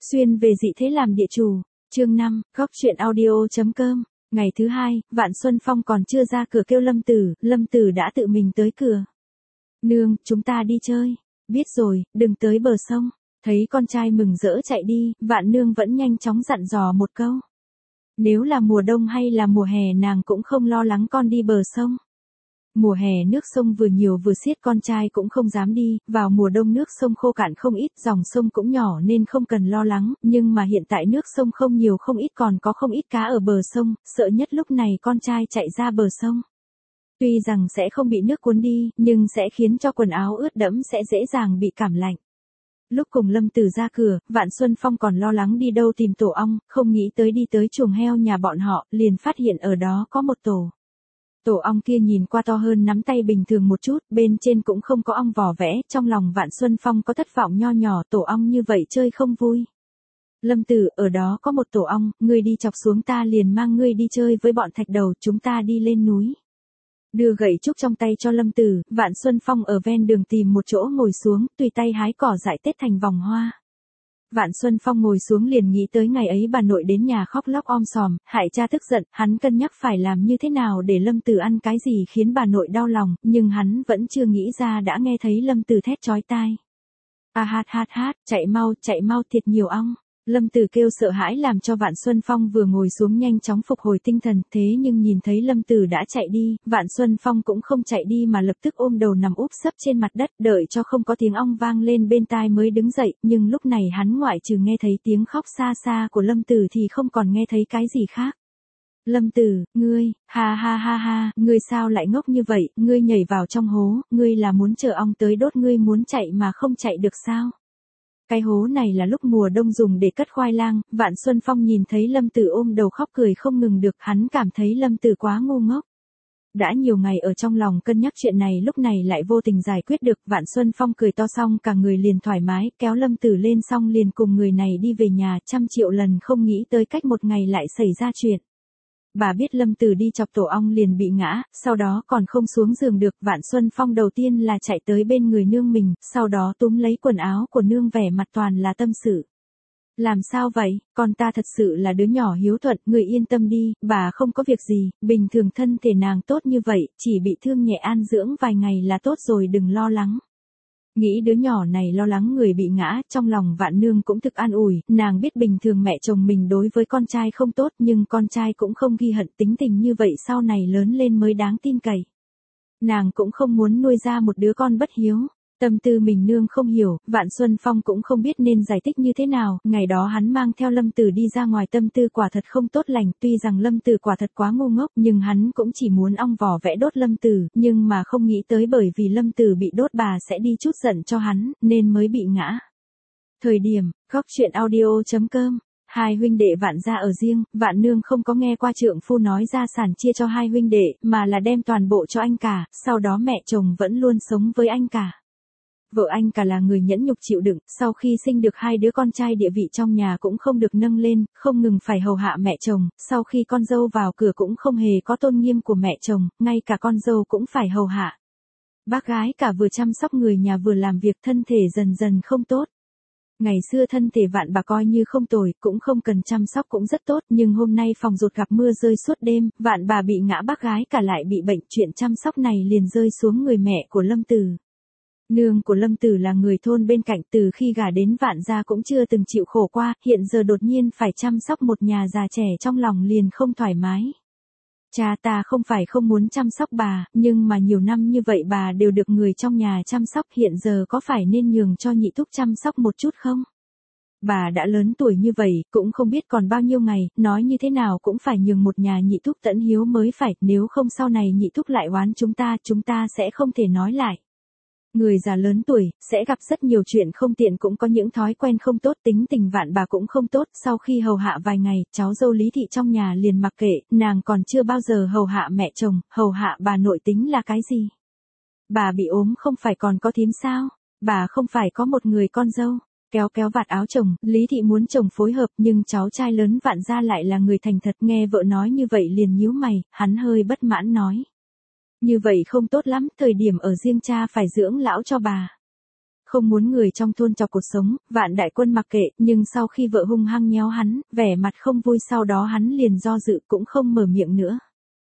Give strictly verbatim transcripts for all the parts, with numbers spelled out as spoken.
Xuyên về dị thế làm địa chủ, chương năm, góc truyện audio.com. Ngày thứ hai, Vạn Xuân Phong còn chưa ra cửa kêu Lâm Tử, Lâm Tử đã tự mình tới cửa. Nương, chúng ta đi chơi. Biết rồi, đừng tới bờ sông. Thấy con trai mừng rỡ chạy đi, Vạn Nương vẫn nhanh chóng dặn dò một câu. Nếu là mùa đông hay là mùa hè nàng cũng không lo lắng con đi bờ sông. Mùa hè nước sông vừa nhiều vừa xiết, con trai cũng không dám đi, vào mùa đông nước sông khô cạn không ít, dòng sông cũng nhỏ nên không cần lo lắng, nhưng mà hiện tại nước sông không nhiều không ít, còn có không ít cá ở bờ sông, sợ nhất lúc này con trai chạy ra bờ sông. Tuy rằng sẽ không bị nước cuốn đi, nhưng sẽ khiến cho quần áo ướt đẫm, sẽ dễ dàng bị cảm lạnh. Lúc cùng Lâm Tử ra cửa, Vạn Xuân Phong còn lo lắng đi đâu tìm tổ ong, không nghĩ tới đi tới chuồng heo nhà bọn họ, liền phát hiện ở đó có một tổ. Tổ ong kia nhìn qua to hơn nắm tay bình thường một chút, bên trên cũng không có ong vỏ vẽ, trong lòng Vạn Xuân Phong có thất vọng nho nhỏ, tổ ong như vậy chơi không vui. Lâm Tử, ở đó có một tổ ong, ngươi đi chọc xuống ta liền mang ngươi đi chơi với bọn thạch đầu, chúng ta đi lên núi. Đưa gậy trúc trong tay cho Lâm Tử, Vạn Xuân Phong ở ven đường tìm một chỗ ngồi xuống, tùy tay hái cỏ dại tết thành vòng hoa. Vạn Xuân Phong ngồi xuống liền nghĩ tới ngày ấy bà nội đến nhà khóc lóc om sòm, hại cha tức giận, hắn cân nhắc phải làm như thế nào để Lâm Tử ăn cái gì khiến bà nội đau lòng, nhưng hắn vẫn chưa nghĩ ra đã nghe thấy Lâm Tử thét chói tai. À hát hát hát, chạy mau, chạy mau, thiệt nhiều ong. Lâm Tử kêu sợ hãi làm cho Vạn Xuân Phong vừa ngồi xuống nhanh chóng phục hồi tinh thần, thế nhưng nhìn thấy Lâm Tử đã chạy đi, Vạn Xuân Phong cũng không chạy đi mà lập tức ôm đầu nằm úp sấp trên mặt đất, đợi cho không có tiếng ong vang lên bên tai mới đứng dậy, nhưng lúc này hắn ngoại trừ nghe thấy tiếng khóc xa xa của Lâm Tử thì không còn nghe thấy cái gì khác. Lâm Tử, ngươi, ha ha ha ha, ngươi sao lại ngốc như vậy, ngươi nhảy vào trong hố, ngươi là muốn chờ ong tới đốt ngươi muốn chạy mà không chạy được sao? Cái hố này là lúc mùa đông dùng để cất khoai lang, Vạn Xuân Phong nhìn thấy Lâm Tử ôm đầu khóc cười không ngừng được, hắn cảm thấy Lâm Tử quá ngu ngốc. Đã nhiều ngày ở trong lòng cân nhắc chuyện này lúc này lại vô tình giải quyết được, Vạn Xuân Phong cười to xong cả người liền thoải mái, kéo Lâm Tử lên xong liền cùng người này đi về nhà, trăm triệu lần không nghĩ tới cách một ngày lại xảy ra chuyện. Bà biết Lâm Tử đi chọc tổ ong liền bị ngã, sau đó còn không xuống giường được, Vạn Xuân Phong đầu tiên là chạy tới bên người nương mình, sau đó túm lấy quần áo của nương vẻ mặt toàn là tâm sự. Làm sao vậy, con ta thật sự là đứa nhỏ hiếu thuận, người yên tâm đi, bà không có việc gì, bình thường thân thể nàng tốt như vậy, chỉ bị thương nhẹ an dưỡng vài ngày là tốt rồi, đừng lo lắng. Nghĩ đứa nhỏ này lo lắng người bị ngã, trong lòng Vạn Nương cũng thực an ủi, nàng biết bình thường mẹ chồng mình đối với con trai không tốt nhưng con trai cũng không ghi hận, tính tình như vậy sau này lớn lên mới đáng tin cậy. Nàng cũng không muốn nuôi ra một đứa con bất hiếu. Tâm tư mình nương không hiểu, Vạn Xuân Phong cũng không biết nên giải thích như thế nào, ngày đó hắn mang theo Lâm Tử đi ra ngoài tâm tư quả thật không tốt lành, tuy rằng Lâm Tử quả thật quá ngu ngốc nhưng hắn cũng chỉ muốn ong vỏ vẽ đốt Lâm Tử, nhưng mà không nghĩ tới bởi vì Lâm Tử bị đốt bà sẽ đi chút giận cho hắn, nên mới bị ngã. Thời điểm, góc truyện audio.com. Hai huynh đệ Vạn gia ở riêng, Vạn Nương không có nghe qua trượng phu nói gia sản chia cho hai huynh đệ, mà là đem toàn bộ cho anh cả, sau đó mẹ chồng vẫn luôn sống với anh cả. Vợ anh cả là người nhẫn nhục chịu đựng, sau khi sinh được hai đứa con trai địa vị trong nhà cũng không được nâng lên, không ngừng phải hầu hạ mẹ chồng, sau khi con dâu vào cửa cũng không hề có tôn nghiêm của mẹ chồng, ngay cả con dâu cũng phải hầu hạ. Bác gái cả vừa chăm sóc người nhà vừa làm việc, thân thể dần dần không tốt. Ngày xưa thân thể Vạn bà coi như không tồi, cũng không cần chăm sóc cũng rất tốt, nhưng hôm nay phòng rột gặp mưa rơi suốt đêm, Vạn bà bị ngã, bác gái cả lại bị bệnh, chuyện chăm sóc này liền rơi xuống người mẹ của Lâm Tử. Nương của Lâm Tử là người thôn bên cạnh, từ khi gả đến Vạn gia cũng chưa từng chịu khổ qua, hiện giờ đột nhiên phải chăm sóc một nhà già trẻ trong lòng liền không thoải mái. Cha ta không phải không muốn chăm sóc bà, nhưng mà nhiều năm như vậy bà đều được người trong nhà chăm sóc, hiện giờ có phải nên nhường cho nhị thúc chăm sóc một chút không? Bà đã lớn tuổi như vậy, cũng không biết còn bao nhiêu ngày, nói như thế nào cũng phải nhường một nhà nhị thúc tận hiếu mới phải, nếu không sau này nhị thúc lại oán chúng ta, chúng ta sẽ không thể nói lại. Người già lớn tuổi, sẽ gặp rất nhiều chuyện không tiện, cũng có những thói quen không tốt, tính tình Vạn bà cũng không tốt, sau khi hầu hạ vài ngày, cháu dâu Lý Thị trong nhà liền mặc kệ, nàng còn chưa bao giờ hầu hạ mẹ chồng, hầu hạ bà nội tính là cái gì? Bà bị ốm không phải còn có thím sao? Bà không phải có một người con dâu? Kéo kéo vạt áo chồng, Lý Thị muốn chồng phối hợp nhưng cháu trai lớn Vạn gia lại là người thành thật, nghe vợ nói như vậy liền nhíu mày, hắn hơi bất mãn nói. Như vậy không tốt lắm, thời điểm ở riêng cha phải dưỡng lão cho bà. Không muốn người trong thôn chọc cuộc sống, Vạn Đại Quân mặc kệ, nhưng sau khi vợ hung hăng nhéo hắn, vẻ mặt không vui sau đó hắn liền do dự cũng không mở miệng nữa.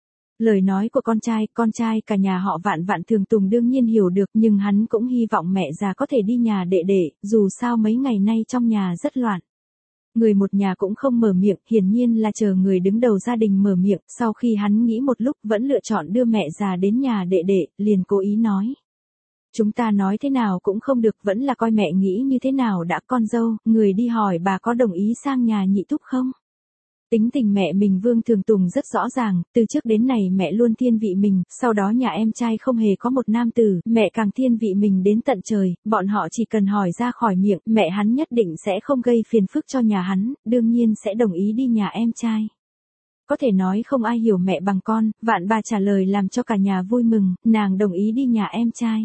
Lời nói của con trai, con trai cả nhà họ Vạn Vạn Thường Tùng đương nhiên hiểu được nhưng hắn cũng hy vọng mẹ già có thể đi nhà đệ đệ, dù sao mấy ngày nay trong nhà rất loạn. Người một nhà cũng không mở miệng, hiển nhiên là chờ người đứng đầu gia đình mở miệng, sau khi hắn nghĩ một lúc vẫn lựa chọn đưa mẹ già đến nhà đệ đệ, liền cố ý nói. Chúng ta nói thế nào cũng không được, vẫn là coi mẹ nghĩ như thế nào đã. Con dâu, người đi hỏi bà có đồng ý sang nhà nhị thúc không? Tính tình mẹ mình Vương Thường Tùng rất rõ ràng, từ trước đến nay mẹ luôn thiên vị mình, sau đó nhà em trai không hề có một nam tử, mẹ càng thiên vị mình đến tận trời, bọn họ chỉ cần hỏi ra khỏi miệng, mẹ hắn nhất định sẽ không gây phiền phức cho nhà hắn, đương nhiên sẽ đồng ý đi nhà em trai. Có thể nói không ai hiểu mẹ bằng con, Vạn bà trả lời làm cho cả nhà vui mừng, nàng đồng ý đi nhà em trai.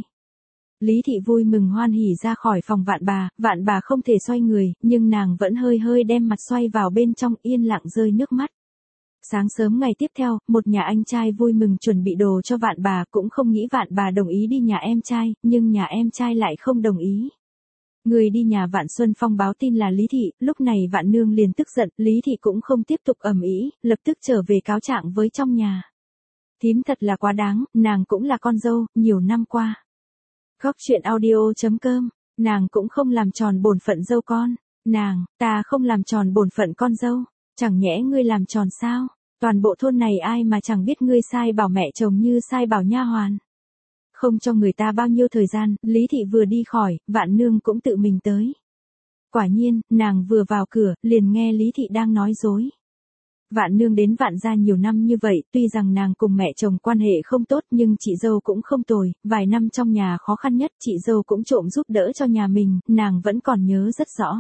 Lý thị vui mừng hoan hỉ ra khỏi phòng Vạn bà, Vạn bà không thể xoay người, nhưng nàng vẫn hơi hơi đem mặt xoay vào bên trong yên lặng rơi nước mắt. Sáng sớm ngày tiếp theo, một nhà anh trai vui mừng chuẩn bị đồ cho Vạn bà cũng không nghĩ Vạn bà đồng ý đi nhà em trai, nhưng nhà em trai lại không đồng ý. Người đi nhà Vạn Xuân Phong báo tin là Lý thị, lúc này Vạn nương liền tức giận, Lý thị cũng không tiếp tục ầm ĩ, lập tức trở về cáo trạng với trong nhà. Thím thật là quá đáng, nàng cũng là con dâu, nhiều năm qua. Góc truyện audio chấm com, nàng cũng không làm tròn bổn phận dâu con, nàng, ta không làm tròn bổn phận con dâu, chẳng nhẽ ngươi làm tròn sao, toàn bộ thôn này ai mà chẳng biết ngươi sai bảo mẹ chồng như sai bảo nha hoàn. Không cho người ta bao nhiêu thời gian, Lý thị vừa đi khỏi, Vạn nương cũng tự mình tới. Quả nhiên, nàng vừa vào cửa, liền nghe Lý thị đang nói dối. Vạn nương đến Vạn gia nhiều năm như vậy, tuy rằng nàng cùng mẹ chồng quan hệ không tốt nhưng chị dâu cũng không tồi, vài năm trong nhà khó khăn nhất chị dâu cũng trộm giúp đỡ cho nhà mình, nàng vẫn còn nhớ rất rõ.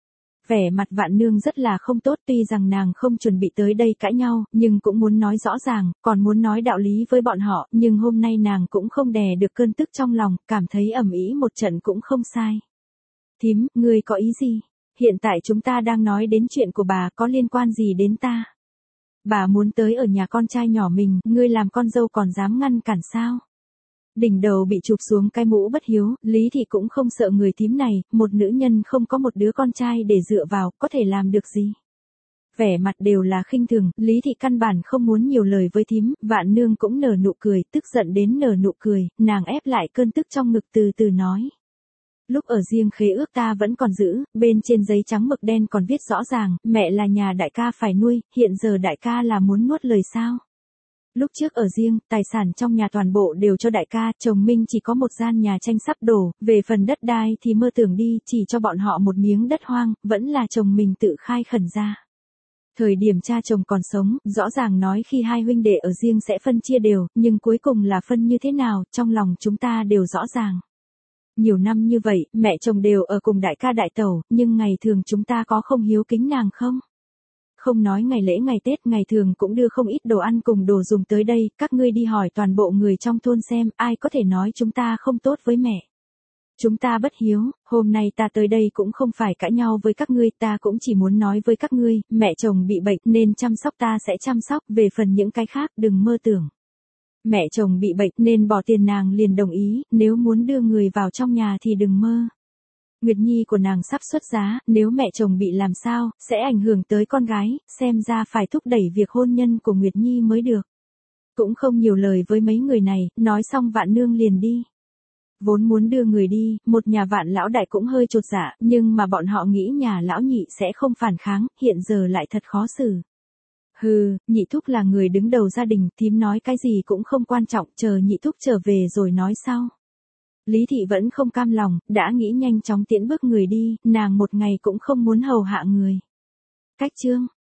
Vẻ mặt Vạn nương rất là không tốt, tuy rằng nàng không chuẩn bị tới đây cãi nhau, nhưng cũng muốn nói rõ ràng, còn muốn nói đạo lý với bọn họ, nhưng hôm nay nàng cũng không đè được cơn tức trong lòng, cảm thấy ầm ĩ một trận cũng không sai. Thím, ngươi có ý gì? Hiện tại chúng ta đang nói đến chuyện của bà, có liên quan gì đến ta? Bà muốn tới ở nhà con trai nhỏ mình, ngươi làm con dâu còn dám ngăn cản sao? Đỉnh đầu bị chụp xuống cái mũ bất hiếu, Lý thị cũng không sợ người thím này, một nữ nhân không có một đứa con trai để dựa vào, có thể làm được gì? Vẻ mặt đều là khinh thường, Lý thị căn bản không muốn nhiều lời với thím, Vạn nương cũng nở nụ cười, tức giận đến nở nụ cười, nàng ép lại cơn tức trong ngực từ từ nói. Lúc ở riêng khế ước ta vẫn còn giữ, bên trên giấy trắng mực đen còn viết rõ ràng, mẹ là nhà đại ca phải nuôi, hiện giờ đại ca là muốn nuốt lời sao? Lúc trước ở riêng, tài sản trong nhà toàn bộ đều cho đại ca, chồng Minh chỉ có một gian nhà tranh sắp đổ, về phần đất đai thì mơ tưởng đi, chỉ cho bọn họ một miếng đất hoang, vẫn là chồng mình tự khai khẩn ra. Thời điểm cha chồng còn sống, rõ ràng nói khi hai huynh đệ ở riêng sẽ phân chia đều, nhưng cuối cùng là phân như thế nào, trong lòng chúng ta đều rõ ràng. Nhiều năm như vậy, mẹ chồng đều ở cùng đại ca đại tẩu, nhưng ngày thường chúng ta có không hiếu kính nàng không? Không nói ngày lễ ngày Tết, ngày thường cũng đưa không ít đồ ăn cùng đồ dùng tới đây, các ngươi đi hỏi toàn bộ người trong thôn xem, ai có thể nói chúng ta không tốt với mẹ. Chúng ta bất hiếu, hôm nay ta tới đây cũng không phải cãi nhau với các ngươi, ta cũng chỉ muốn nói với các ngươi, mẹ chồng bị bệnh nên chăm sóc ta sẽ chăm sóc, về phần những cái khác đừng mơ tưởng. Mẹ chồng bị bệnh nên bỏ tiền nàng liền đồng ý, nếu muốn đưa người vào trong nhà thì đừng mơ. Nguyệt Nhi của nàng sắp xuất giá, nếu mẹ chồng bị làm sao, sẽ ảnh hưởng tới con gái, xem ra phải thúc đẩy việc hôn nhân của Nguyệt Nhi mới được. Cũng không nhiều lời với mấy người này, nói xong Vạn nương liền đi. Vốn muốn đưa người đi, một nhà Vạn lão đại cũng hơi chột dạ, nhưng mà bọn họ nghĩ nhà lão nhị sẽ không phản kháng, hiện giờ lại thật khó xử. Hừ, nhị thúc là người đứng đầu gia đình, thím nói cái gì cũng không quan trọng, chờ nhị thúc trở về rồi nói sau. Lý thị vẫn không cam lòng, đã nghĩ nhanh chóng tiễn bước người đi, nàng một ngày cũng không muốn hầu hạ người. Cách chương